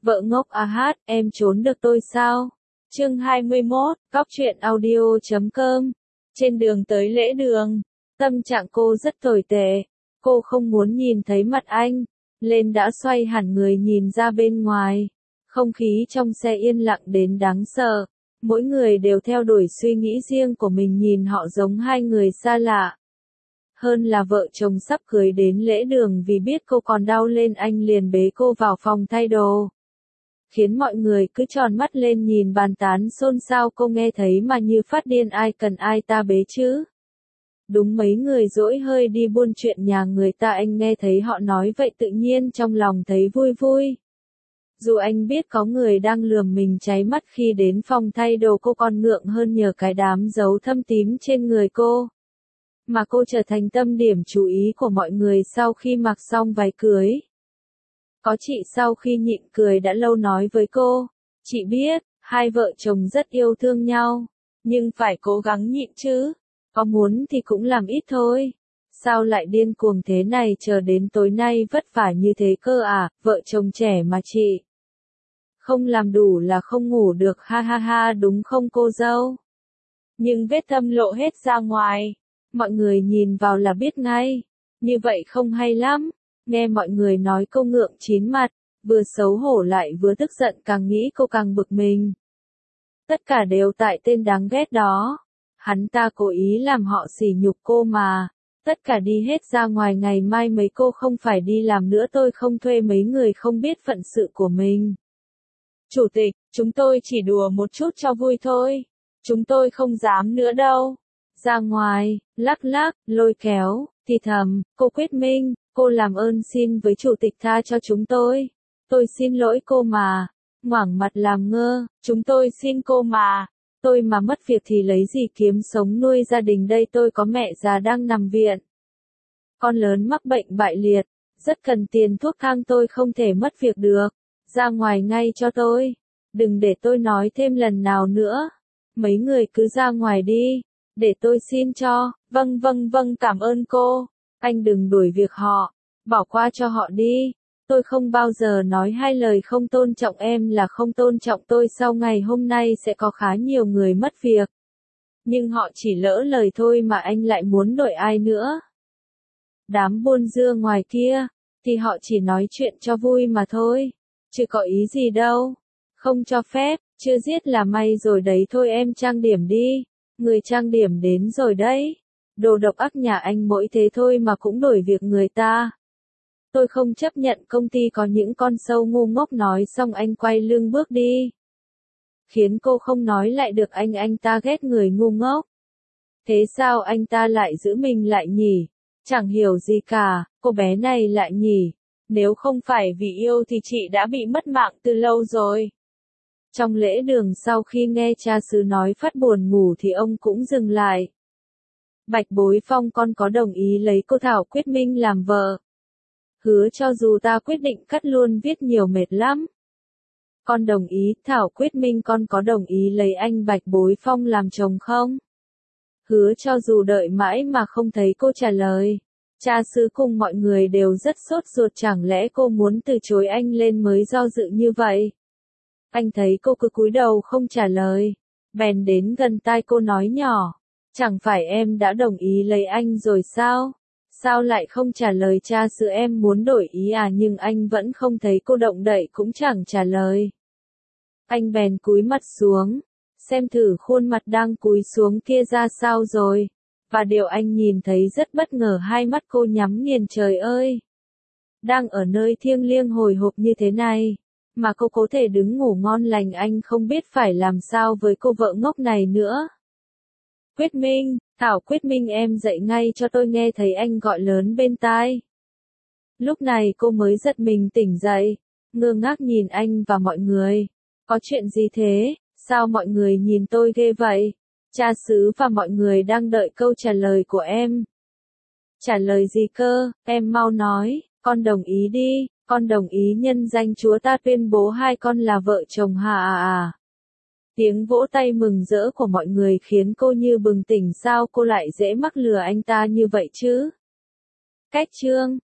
Vợ ngốc à hát, em trốn được tôi sao? Chương 21, Cóc truyện audio.com. Trên đường tới lễ đường, tâm trạng cô rất tồi tệ. Cô không muốn nhìn thấy mặt anh. Lên đã xoay hẳn người nhìn ra bên ngoài. Không khí trong xe yên lặng đến đáng sợ. Mỗi người đều theo đuổi suy nghĩ riêng của mình, nhìn họ giống hai người xa lạ. Hơn là vợ chồng sắp cưới đến lễ đường, vì biết cô còn đau lên anh liền bế cô vào phòng thay đồ. Khiến mọi người cứ tròn mắt lên nhìn bàn tán xôn xao, cô nghe thấy mà như phát điên, ai cần ai ta bế chứ. Đúng mấy người dỗi hơi đi buôn chuyện nhà người ta, anh nghe thấy họ nói vậy tự nhiên trong lòng thấy vui vui. Dù anh biết có người đang lườm mình cháy mắt khi đến phòng thay đồ, cô còn ngượng hơn nhờ cái đám dấu thâm tím trên người cô. Mà cô trở thành tâm điểm chú ý của mọi người sau khi mặc xong váy cưới. Có chị sau khi nhịn cười đã lâu nói với cô, chị biết, hai vợ chồng rất yêu thương nhau, nhưng phải cố gắng nhịn chứ, có muốn thì cũng làm ít thôi. Sao lại điên cuồng thế này, chờ đến tối nay vất vả như thế cơ à, vợ chồng trẻ mà chị. Không làm đủ là không ngủ được, ha ha ha, đúng không cô dâu? Nhưng vết thâm lộ hết ra ngoài, mọi người nhìn vào là biết ngay, như vậy không hay lắm. Nghe mọi người nói cô ngượng chín mặt, vừa xấu hổ lại vừa tức giận, càng nghĩ cô càng bực mình. Tất cả đều tại tên đáng ghét đó. Hắn ta cố ý làm họ sỉ nhục cô mà. Tất cả đi hết ra ngoài, ngày mai mấy cô không phải đi làm nữa, tôi không thuê mấy người không biết phận sự của mình. Chủ tịch, chúng tôi chỉ đùa một chút cho vui thôi. Chúng tôi không dám nữa đâu. Ra ngoài, lắc lắc, lôi kéo, thì thầm, cô Quyết Minh. Cô làm ơn xin với chủ tịch tha cho chúng tôi. Tôi xin lỗi cô mà. Ngoảng mặt làm ngơ, chúng tôi xin cô mà. Tôi mà mất việc thì lấy gì kiếm sống nuôi gia đình đây, tôi có mẹ già đang nằm viện. Con lớn mắc bệnh bại liệt, rất cần tiền thuốc thang, tôi không thể mất việc được. Ra ngoài ngay cho tôi. Đừng để tôi nói thêm lần nào nữa. Mấy người cứ ra ngoài đi. Để tôi xin cho. Vâng vâng vâng, cảm ơn cô. Anh đừng đuổi việc họ, bỏ qua cho họ đi. Tôi không bao giờ nói hai lời không tôn trọng em là không tôn trọng tôi. Sau ngày hôm nay sẽ có khá nhiều người mất việc. Nhưng họ chỉ lỡ lời thôi mà anh lại muốn đổi ai nữa. Đám buôn dưa ngoài kia, thì họ chỉ nói chuyện cho vui mà thôi. Chứ có ý gì đâu. Không cho phép, chưa giết là may rồi đấy, thôi em trang điểm đi. Người trang điểm đến rồi đấy. Đồ độc ác, nhà anh mỗi thế thôi mà cũng đổi việc người ta. Tôi không chấp nhận, công ty có những con sâu ngu ngốc. Nói xong anh quay lưng bước đi. Khiến cô không nói lại được, anh ta ghét người ngu ngốc. Thế sao anh ta lại giữ mình lại nhỉ? Chẳng hiểu gì cả, cô bé này lại nhỉ? Nếu không phải vì yêu thì chị đã bị mất mạng từ lâu rồi. Trong lễ đường sau khi nghe cha xứ nói phát buồn ngủ thì ông cũng dừng lại. Bạch Bối Phong, con có đồng ý lấy cô Thảo Quyết Minh làm vợ? Hứa cho dù ta quyết định cắt luôn viết nhiều mệt lắm. Con đồng ý, Thảo Quyết Minh, con có đồng ý lấy anh Bạch Bối Phong làm chồng không? Hứa cho dù đợi mãi mà không thấy cô trả lời. Cha xứ cùng mọi người đều rất sốt ruột, chẳng lẽ cô muốn từ chối anh lên mới do dự như vậy? Anh thấy cô cứ cúi đầu không trả lời, bèn đến gần tai cô nói nhỏ. Chẳng phải em đã đồng ý lấy anh rồi sao? Sao lại không trả lời cha xứ, em muốn đổi ý à? Nhưng anh vẫn không thấy cô động đậy cũng chẳng trả lời. Anh bèn cúi mặt xuống, xem thử khuôn mặt đang cúi xuống kia ra sao rồi. Và điều anh nhìn thấy rất bất ngờ, hai mắt cô nhắm nghiền. Trời ơi! Đang ở nơi thiêng liêng hồi hộp như thế này, mà cô có thể đứng ngủ ngon lành, anh không biết phải làm sao với cô vợ ngốc này nữa. Quyết Minh, Thảo Quyết Minh, em dậy ngay cho tôi, nghe thấy anh gọi lớn bên tai. Lúc này cô mới giật mình tỉnh dậy, ngơ ngác nhìn anh và mọi người. Có chuyện gì thế, sao mọi người nhìn tôi ghê vậy? Cha xứ và mọi người đang đợi câu trả lời của em. Trả lời gì cơ, em mau nói, con đồng ý đi, con đồng ý nhân danh Chúa ta tuyên bố hai con là vợ chồng hà. Tiếng vỗ tay mừng rỡ của mọi người khiến cô như bừng tỉnh, sao cô lại dễ mắc lừa anh ta như vậy chứ? Cách chương